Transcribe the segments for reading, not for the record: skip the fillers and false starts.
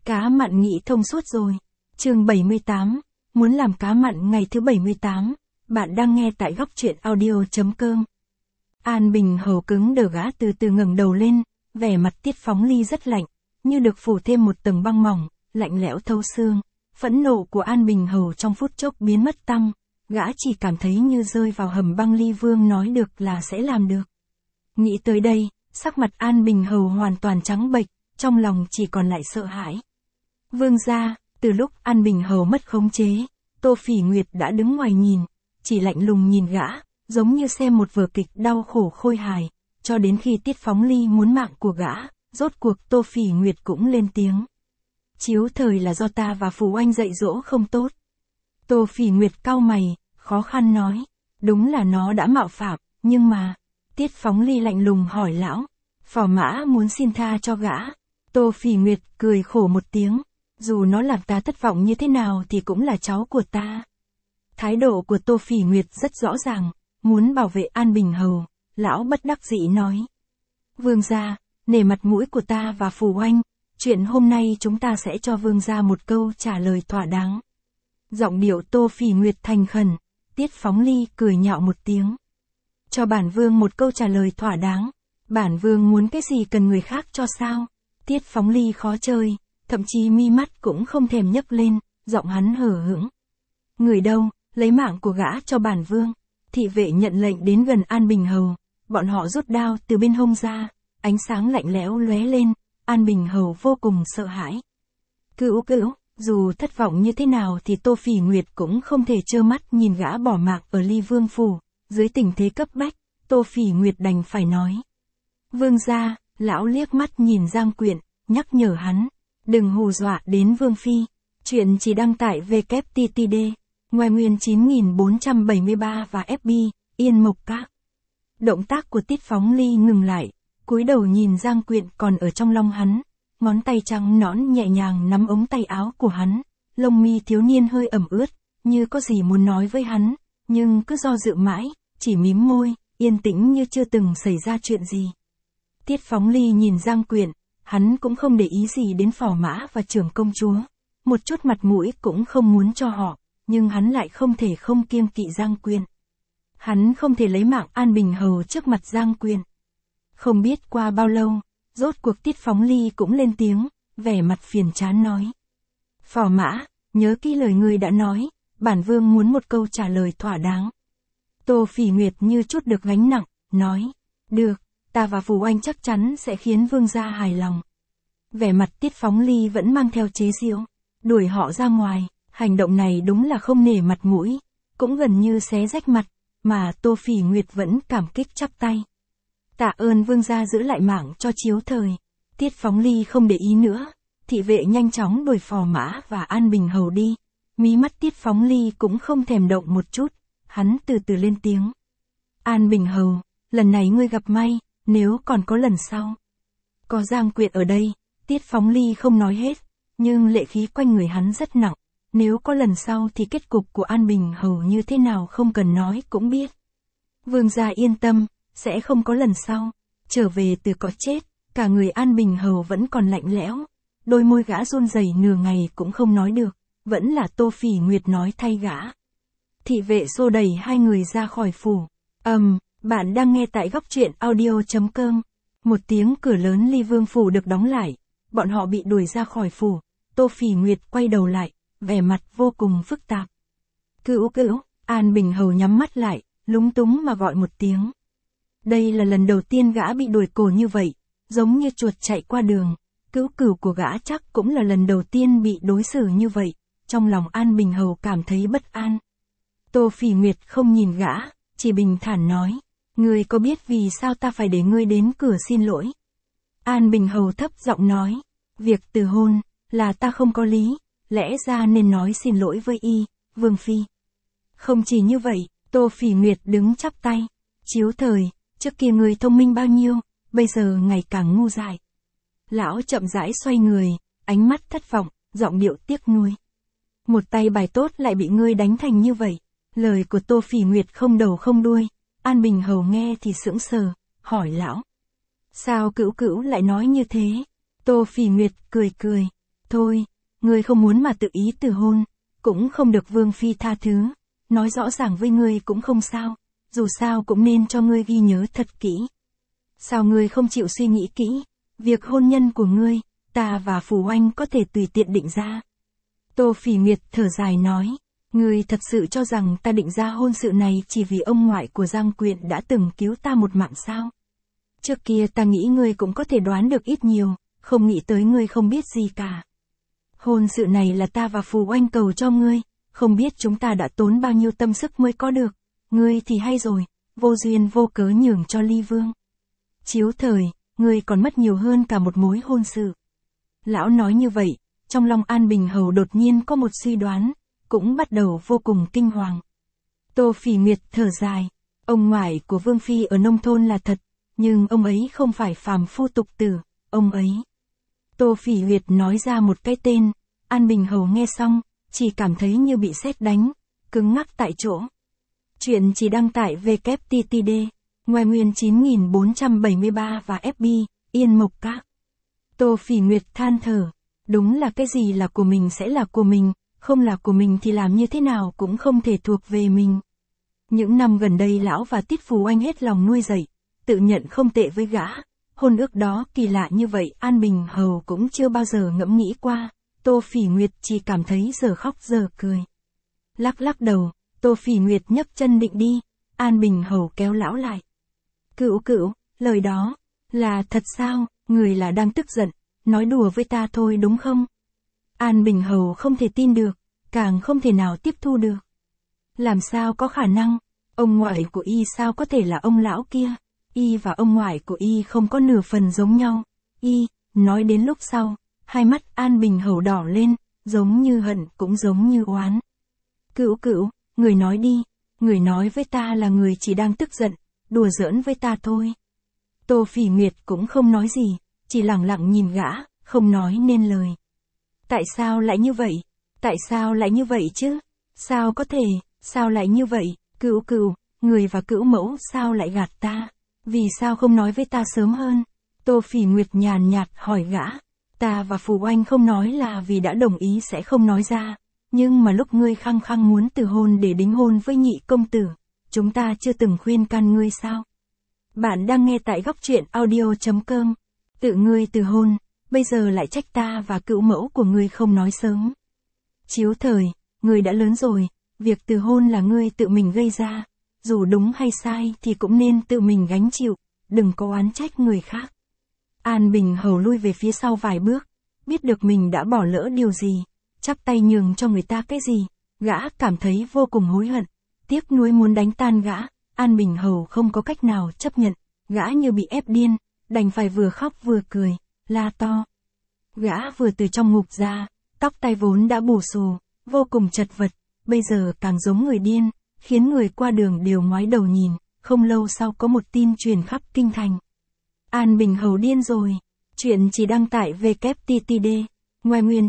Cá mặn nghĩ thông suốt rồi. Chương 78, muốn làm cá mặn ngày thứ 78. Bạn đang nghe tại góc truyện audio.com. An Bình Hầu cứng đờ gã từ từ ngẩng đầu lên, vẻ mặt Tiết Phóng Ly rất lạnh, như được phủ thêm một tầng băng mỏng, lạnh lẽo thấu xương. Phẫn nộ của An Bình Hầu trong phút chốc biến mất tăng, gã chỉ cảm thấy như rơi vào hầm băng. Ly Vương nói được là sẽ làm được. Nghĩ tới đây, sắc mặt An Bình Hầu hoàn toàn trắng bệch, trong lòng chỉ còn lại sợ hãi. Vương gia, từ lúc An Bình Hầu mất khống chế, Tô Phỉ Nguyệt đã đứng ngoài nhìn, chỉ lạnh lùng nhìn gã, giống như xem một vở kịch đau khổ khôi hài, cho đến khi Tiết Phóng Ly muốn mạng của gã, rốt cuộc Tô Phỉ Nguyệt cũng lên tiếng. Chiếu thời là do ta và Phù Anh dạy dỗ không tốt. Tô Phỉ Nguyệt cau mày, khó khăn nói, đúng là nó đã mạo phạm, nhưng mà... Tiết Phóng Ly lạnh lùng hỏi lão, phò mã muốn xin tha cho gã. Tô Phỉ Nguyệt cười khổ một tiếng, dù nó làm ta thất vọng như thế nào thì cũng là cháu của ta. Thái độ của Tô Phỉ Nguyệt rất rõ ràng, muốn bảo vệ An Bình Hầu, lão bất đắc dĩ nói. Vương gia, nể mặt mũi của ta và Phù Anh, chuyện hôm nay chúng ta sẽ cho vương gia một câu trả lời thỏa đáng. Giọng điệu Tô Phỉ Nguyệt thành khẩn, Tiết Phóng Ly cười nhạo một tiếng. Cho bản vương một câu trả lời thỏa đáng, bản vương muốn cái gì cần người khác cho sao? Tiết Phóng Ly khó chơi, thậm chí mi mắt cũng không thèm nhấc lên, giọng hắn hờ hững. Người đâu, lấy mạng của gã cho bản vương. Thị vệ nhận lệnh đến gần An Bình Hầu, bọn họ rút đao từ bên hông ra, ánh sáng lạnh lẽo lóe lên, An Bình Hầu vô cùng sợ hãi. Cữu, dù thất vọng như thế nào thì Tô Phỉ Nguyệt cũng không thể trơ mắt nhìn gã bỏ mạng ở Ly Vương phủ. Dưới tình thế cấp bách, Tô Phỉ Nguyệt đành phải nói. Vương gia, lão liếc mắt nhìn Giang Quyện, nhắc nhở hắn, đừng hù dọa đến Vương Phi. Chuyện chỉ đăng tải www.tttd, ngoài nguyên 9473 và FB, Yên Mộc Các. Động tác của Tiết Phóng Ly ngừng lại, cúi đầu nhìn Giang Quyện còn ở trong lòng hắn, ngón tay trắng nõn nhẹ nhàng nắm ống tay áo của hắn, lông mi thiếu niên hơi ẩm ướt, như có gì muốn nói với hắn. Nhưng cứ do dự mãi, chỉ mím môi, yên tĩnh như chưa từng xảy ra chuyện gì. Tiết Phóng Ly nhìn Giang Quyện, hắn cũng không để ý gì đến phò mã và trưởng công chúa, một chút mặt mũi cũng không muốn cho họ, nhưng hắn lại không thể không kiêng kỵ Giang Quyện. Hắn không thể lấy mạng An Bình Hầu trước mặt Giang Quyện. Không biết qua bao lâu, rốt cuộc Tiết Phóng Ly cũng lên tiếng, vẻ mặt phiền chán nói. Phò mã, nhớ kỹ lời ngươi đã nói. Bản vương muốn một câu trả lời thỏa đáng. Tô Phỉ Nguyệt như chút được gánh nặng, nói. Được, ta và Phù Anh chắc chắn sẽ khiến vương gia hài lòng. Vẻ mặt Tiết Phóng Ly vẫn mang theo chế giễu, đuổi họ ra ngoài, hành động này đúng là không nể mặt mũi, cũng gần như xé rách mặt, mà Tô Phỉ Nguyệt vẫn cảm kích chắp tay. Tạ ơn vương gia giữ lại mạng cho chiếu thời. Tiết Phóng Ly không để ý nữa, thị vệ nhanh chóng đuổi phò mã và An Bình Hầu đi. Mí mắt Tiết Phóng Ly cũng không thèm động một chút, hắn từ từ lên tiếng. An Bình Hầu, lần này ngươi gặp may, nếu còn có lần sau. Có Giang Quyện ở đây, Tiết Phóng Ly không nói hết, nhưng lệ khí quanh người hắn rất nặng, nếu có lần sau thì kết cục của An Bình Hầu như thế nào không cần nói cũng biết. Vương gia yên tâm, sẽ không có lần sau. Trở về từ cõi chết, cả người An Bình Hầu vẫn còn lạnh lẽo, đôi môi gã run rẩy nửa ngày cũng không nói được. Vẫn là Tô Phỉ Nguyệt nói thay gã. Thị vệ xô đẩy hai người ra khỏi phủ. Bạn đang nghe tại góc truyện audio.com. Một tiếng cửa lớn Ly Vương phủ được đóng lại. Bọn họ bị đuổi ra khỏi phủ. Tô Phỉ Nguyệt quay đầu lại, vẻ mặt vô cùng phức tạp. Cữu, An Bình Hầu nhắm mắt lại, lúng túng mà gọi một tiếng. Đây là lần đầu tiên gã bị đuổi cổ như vậy, giống như chuột chạy qua đường. Cữu của gã chắc cũng là lần đầu tiên bị đối xử như vậy. Trong lòng An Bình Hầu cảm thấy bất an. Tô Phỉ Nguyệt không nhìn gã, chỉ bình thản nói. Ngươi có biết vì sao ta phải để ngươi đến cửa xin lỗi? An Bình Hầu thấp giọng nói. Việc từ hôn, là ta không có lý, lẽ ra nên nói xin lỗi với Vương Phi. Không chỉ như vậy, Tô Phỉ Nguyệt đứng chắp tay. Chiếu thời, trước kia ngươi thông minh bao nhiêu, bây giờ ngày càng ngu dại. Lão chậm rãi xoay người, ánh mắt thất vọng, giọng điệu tiếc nuối. Một tay bài tốt lại bị ngươi đánh thành như vậy. Lời của Tô Phỉ Nguyệt không đầu không đuôi. An Bình Hầu nghe thì sững sờ, hỏi lão. Sao Cữu lại nói như thế? Tô Phỉ Nguyệt cười. Thôi, ngươi không muốn mà tự ý từ hôn, cũng không được Vương Phi tha thứ, nói rõ ràng với ngươi cũng không sao, dù sao cũng nên cho ngươi ghi nhớ thật kỹ. Sao ngươi không chịu suy nghĩ kỹ, việc hôn nhân của ngươi, ta và Phù Oanh có thể tùy tiện định ra. Tô Phỉ Nguyệt thở dài nói, ngươi thật sự cho rằng ta định ra hôn sự này chỉ vì ông ngoại của Giang Quyện đã từng cứu ta một mạng sao? Trước kia ta nghĩ ngươi cũng có thể đoán được ít nhiều, không nghĩ tới ngươi không biết gì cả. Hôn sự này là ta và Phù Oanh cầu cho ngươi, không biết chúng ta đã tốn bao nhiêu tâm sức mới có được, ngươi thì hay rồi, vô duyên vô cớ nhường cho Ly Vương. Chiếu thời, ngươi còn mất nhiều hơn cả một mối hôn sự. Lão nói như vậy, trong lòng An Bình Hầu đột nhiên có một suy đoán, cũng bắt đầu vô cùng kinh hoàng. Tô Phỉ Nguyệt thở dài, ông ngoại của Vương Phi ở nông thôn là thật, nhưng ông ấy không phải phàm phu tục tử, ông ấy. Tô Phỉ Nguyệt nói ra một cái tên, An Bình Hầu nghe xong, chỉ cảm thấy như bị sét đánh, cứng ngắc tại chỗ. Chuyện chỉ đăng tải www.tttd, ngoài nguyên 9473 và FB, Yên Mộc Các. Tô Phỉ Nguyệt than thở, đúng là cái gì là của mình sẽ là của mình, không là của mình thì làm như thế nào cũng không thể thuộc về mình. Những năm gần đây lão và Tiết Phù Oanh hết lòng nuôi dạy, tự nhận không tệ với gã. Hôn ước đó kỳ lạ như vậy An Bình Hầu cũng chưa bao giờ ngẫm nghĩ qua, Tô Phỉ Nguyệt chỉ cảm thấy giờ khóc giờ cười. Lắc lắc đầu, Tô Phỉ Nguyệt nhấc chân định đi, An Bình Hầu kéo lão lại. Cửu cửu, lời đó, là thật sao, người là đang tức giận, nói đùa với ta thôi đúng không? An Bình Hầu không thể tin được, càng không thể nào tiếp thu được. Làm sao có khả năng, ông ngoại của y sao có thể là ông lão kia? Y và ông ngoại của y không có nửa phần giống nhau. Y, nói đến lúc sau, hai mắt An Bình Hầu đỏ lên, giống như hận cũng giống như oán. Cửu cửu, người nói đi, người nói với ta là người chỉ đang tức giận, đùa giỡn với ta thôi. Tô Phỉ Nguyệt cũng không nói gì, chỉ lặng lặng nhìn gã, không nói nên lời. Tại sao lại như vậy? Tại sao lại như vậy chứ? Sao có thể, sao lại như vậy? Cửu cửu, người và Cửu mẫu sao lại gạt ta? Vì sao không nói với ta sớm hơn? Tô Phỉ Nguyệt nhàn nhạt hỏi gã. Ta và Phù Oanh không nói là vì đã đồng ý sẽ không nói ra. Nhưng mà lúc ngươi khăng khăng muốn từ hôn để đính hôn với nhị công tử, chúng ta chưa từng khuyên can ngươi sao? Bạn đang nghe tại góc truyện audio.com. Tự ngươi từ hôn, bây giờ lại trách ta và Cửu mẫu của ngươi không nói sớm. Chiếu thời, ngươi đã lớn rồi, việc từ hôn là ngươi tự mình gây ra. Dù đúng hay sai thì cũng nên tự mình gánh chịu, đừng có oán trách người khác. An Bình Hầu lui về phía sau vài bước, biết được mình đã bỏ lỡ điều gì, chắp tay nhường cho người ta cái gì, gã cảm thấy vô cùng hối hận, tiếc nuối muốn đánh tan gã, An Bình Hầu không có cách nào chấp nhận, gã như bị ép điên, đành phải vừa khóc vừa cười, la to. Gã vừa từ trong ngục ra, tóc tai vốn đã bù xù, vô cùng chật vật, bây giờ càng giống người điên, khiến người qua đường đều ngoái đầu nhìn, không lâu sau có một tin truyền khắp kinh thành. An Bình Hầu điên rồi, chuyện chỉ đăng tải www.tttd, ngoài nguyên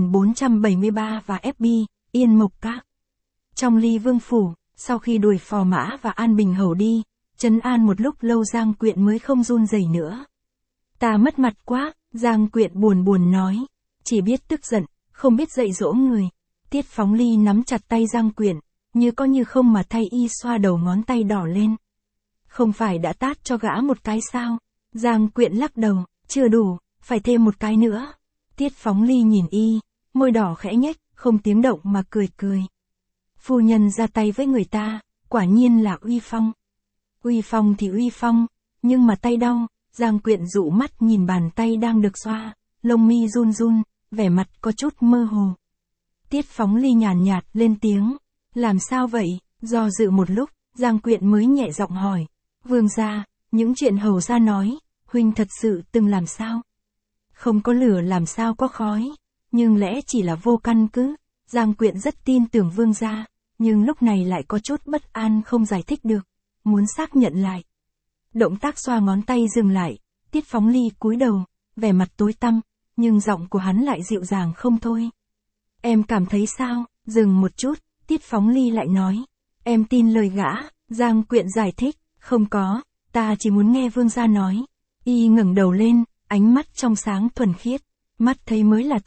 9473 và FB, Yên Mộc Các. Trong Ly Vương Phủ, sau khi đuổi Phò Mã và An Bình Hầu đi, trấn an một lúc lâu Giang Quyện mới không run rẩy nữa. Ta mất mặt quá, Giang Quyện buồn buồn nói, chỉ biết tức giận, không biết dạy dỗ người. Tiết Phóng Ly nắm chặt tay Giang Quyện, như có như không mà thay y xoa đầu ngón tay đỏ lên. Không phải đã tát cho gã một cái sao? Giang Quyện lắc đầu, chưa đủ, phải thêm một cái nữa. Tiết Phóng Ly nhìn y, môi đỏ khẽ nhếch, không tiếng động mà cười cười. Phu nhân ra tay với người ta, quả nhiên là uy phong. Uy phong thì uy phong, nhưng mà tay đau. Giang Quyện dụ mắt nhìn bàn tay đang được xoa, lông mi run run, vẻ mặt có chút mơ hồ. Tiết Phóng Ly nhàn nhạt lên tiếng, làm sao vậy? Do dự một lúc, Giang Quyện mới nhẹ giọng hỏi, vương gia, những chuyện hầu gia nói, huynh thật sự từng làm sao? Không có lửa làm sao có khói, nhưng lẽ chỉ là vô căn cứ. Giang Quyện rất tin tưởng vương gia, nhưng lúc này lại có chút bất an không giải thích được, muốn xác nhận lại. Động tác xoa ngón tay dừng lại, Tiết Phóng Ly cúi đầu, vẻ mặt tối tăm, nhưng giọng của hắn lại dịu dàng không thôi. Em cảm thấy sao? Dừng một chút, Tiết Phóng Ly lại nói. Em tin lời gã, Giang Quyện giải thích, không có, ta chỉ muốn nghe vương gia nói. Y ngẩng đầu lên, ánh mắt trong sáng thuần khiết, mắt thấy mới là thật,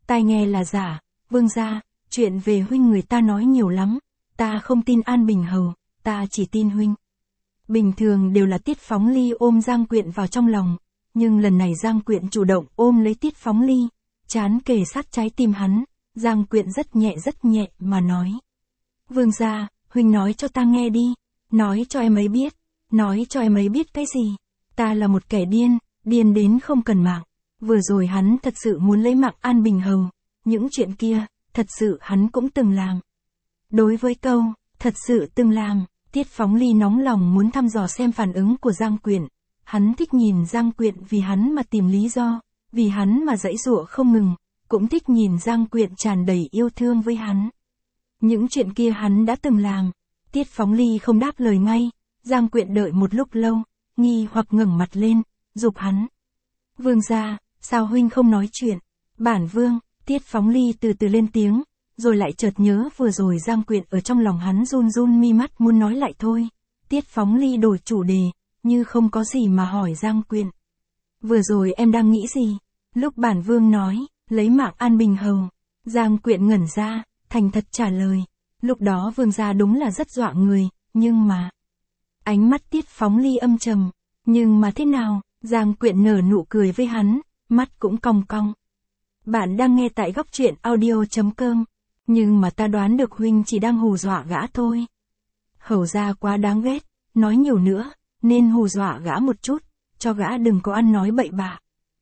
tai nghe là giả, vương gia, chuyện về huynh người ta nói nhiều lắm, ta không tin An Bình Hầu, ta chỉ tin huynh. Bình thường đều là Tiết Phóng Ly ôm Giang Quyện vào trong lòng, nhưng lần này Giang Quyện chủ động ôm lấy Tiết Phóng Ly, chán kề sát trái tim hắn, Giang Quyện rất nhẹ mà nói. Vương gia, huynh nói cho ta nghe đi, nói cho em ấy biết, nói cho em ấy biết cái gì. Ta là một kẻ điên, điên đến không cần mạng. Vừa rồi hắn thật sự muốn lấy mạng An Bình Hầu, những chuyện kia, thật sự hắn cũng từng làm. Đối với câu, thật sự từng làm, Tiết Phóng Ly nóng lòng muốn thăm dò xem phản ứng của Giang Quyện. Hắn thích nhìn Giang Quyện vì hắn mà tìm lý do, vì hắn mà giãy giụa không ngừng, cũng thích nhìn Giang Quyện tràn đầy yêu thương với hắn. Những chuyện kia hắn đã từng làm. Tiết Phóng Ly không đáp lời ngay, Giang Quyện đợi một lúc lâu, nghi hoặc ngẩng mặt lên, giục hắn. Vương gia, sao huynh không nói chuyện? Bản vương, Tiết Phóng Ly từ từ lên tiếng, rồi lại chợt nhớ vừa rồi Giang Quyện ở trong lòng hắn run mi mắt muốn nói lại thôi. Tiết Phóng Ly đổi chủ đề, như không có gì mà hỏi Giang Quyện. Vừa rồi em đang nghĩ gì? Lúc bản vương nói, lấy mạng An Bình Hầu. Giang Quyện ngẩn ra, thành thật trả lời. Lúc đó vương gia đúng là rất dọa người, nhưng mà... Ánh mắt Tiết Phóng Ly âm trầm. Nhưng mà thế nào? Giang Quyện nở nụ cười với hắn, mắt cũng cong cong. Bạn đang nghe tại góc truyện audio.com. Nhưng mà ta đoán được huynh chỉ đang hù dọa gã thôi. Hầu gia quá đáng ghét, nói nhiều nữa, nên hù dọa gã một chút, cho gã đừng có ăn nói bậy bạ.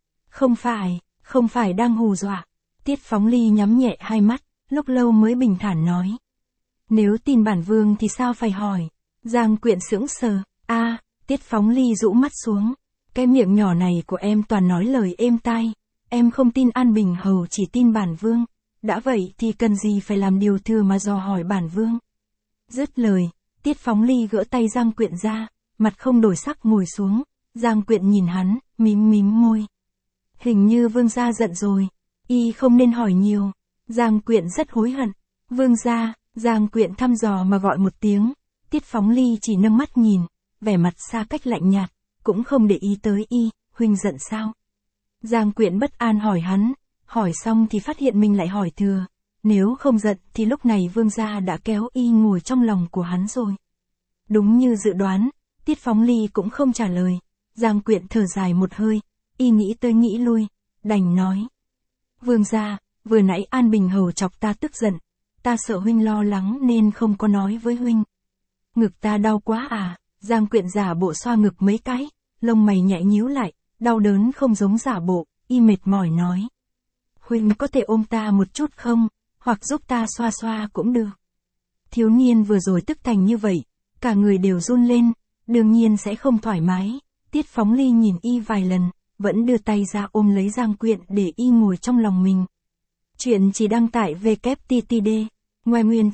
Không phải đang hù dọa. Tiết Phóng Ly nhắm nhẹ hai mắt, lúc lâu mới bình thản nói. Nếu tin bản vương thì sao phải hỏi? Giang Quyện sững sờ, Tiết Phóng Ly rũ mắt xuống. Cái miệng nhỏ này của em toàn nói lời êm tai. Em không tin An Bình Hầu, chỉ tin bản vương. Đã vậy thì cần gì phải làm điều thừa mà dò hỏi bản vương. Dứt lời, Tiết Phóng Ly gỡ tay Giang Quyện ra, mặt không đổi sắc ngồi xuống. Giang Quyện nhìn hắn, mím môi. Hình như vương gia giận rồi. Y không nên hỏi nhiều. Giang Quyện rất hối hận. Vương gia, Giang Quyện thăm dò mà gọi một tiếng. Tiết Phóng Ly chỉ nâng mắt nhìn, vẻ mặt xa cách lạnh nhạt, cũng không để ý tới y. Huynh giận sao? Giang Quyện bất an hỏi hắn, hỏi xong thì phát hiện mình lại hỏi thừa. Nếu không giận thì lúc này vương gia đã kéo y ngồi trong lòng của hắn rồi. Đúng như dự đoán, Tiết Phóng Ly cũng không trả lời. Giang Quyện thở dài một hơi, y nghĩ tới nghĩ lui, đành nói. Vương gia, vừa nãy An Bình Hầu chọc ta tức giận, ta sợ huynh lo lắng nên không có nói với huynh. Ngực ta đau quá à? Giang Quyện giả bộ xoa ngực mấy cái, lông mày nhẹ nhíu lại, đau đớn không giống giả bộ, y mệt mỏi nói. Huynh có thể ôm ta một chút không, hoặc giúp ta xoa xoa cũng được. Thiếu niên vừa rồi tức thành như vậy, cả người đều run lên, đương nhiên sẽ không thoải mái. Tiết Phóng Ly nhìn y vài lần, vẫn đưa tay ra ôm lấy Giang Quyện để y ngồi trong lòng mình. Chuyện chỉ đăng tải www.tttd, ngoài nguyên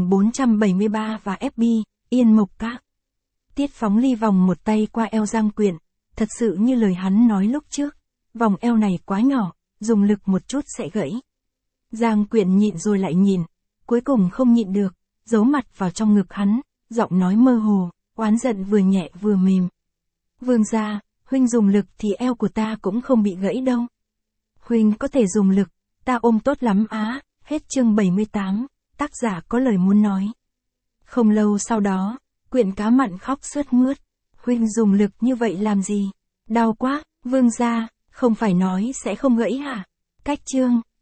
9473 và FB, Yên Mộc Các. Tiết Phóng Ly vòng một tay qua eo Giang Quyện, thật sự như lời hắn nói lúc trước, vòng eo này quá nhỏ, dùng lực một chút sẽ gãy. Giang Quyện nhịn rồi lại nhịn, cuối cùng không nhịn được, giấu mặt vào trong ngực hắn, giọng nói mơ hồ, oán giận vừa nhẹ vừa mềm. Vương gia, huynh dùng lực thì eo của ta cũng không bị gãy đâu. Huynh có thể dùng lực, ta ôm tốt lắm á. Hết chương 78, tác giả có lời muốn nói. Không lâu sau đó, Quyện Cá Mặn khóc sướt mướt. Huynh dùng lực như vậy làm gì? Đau quá, vương gia, không phải nói sẽ không gãy hả? Cách chương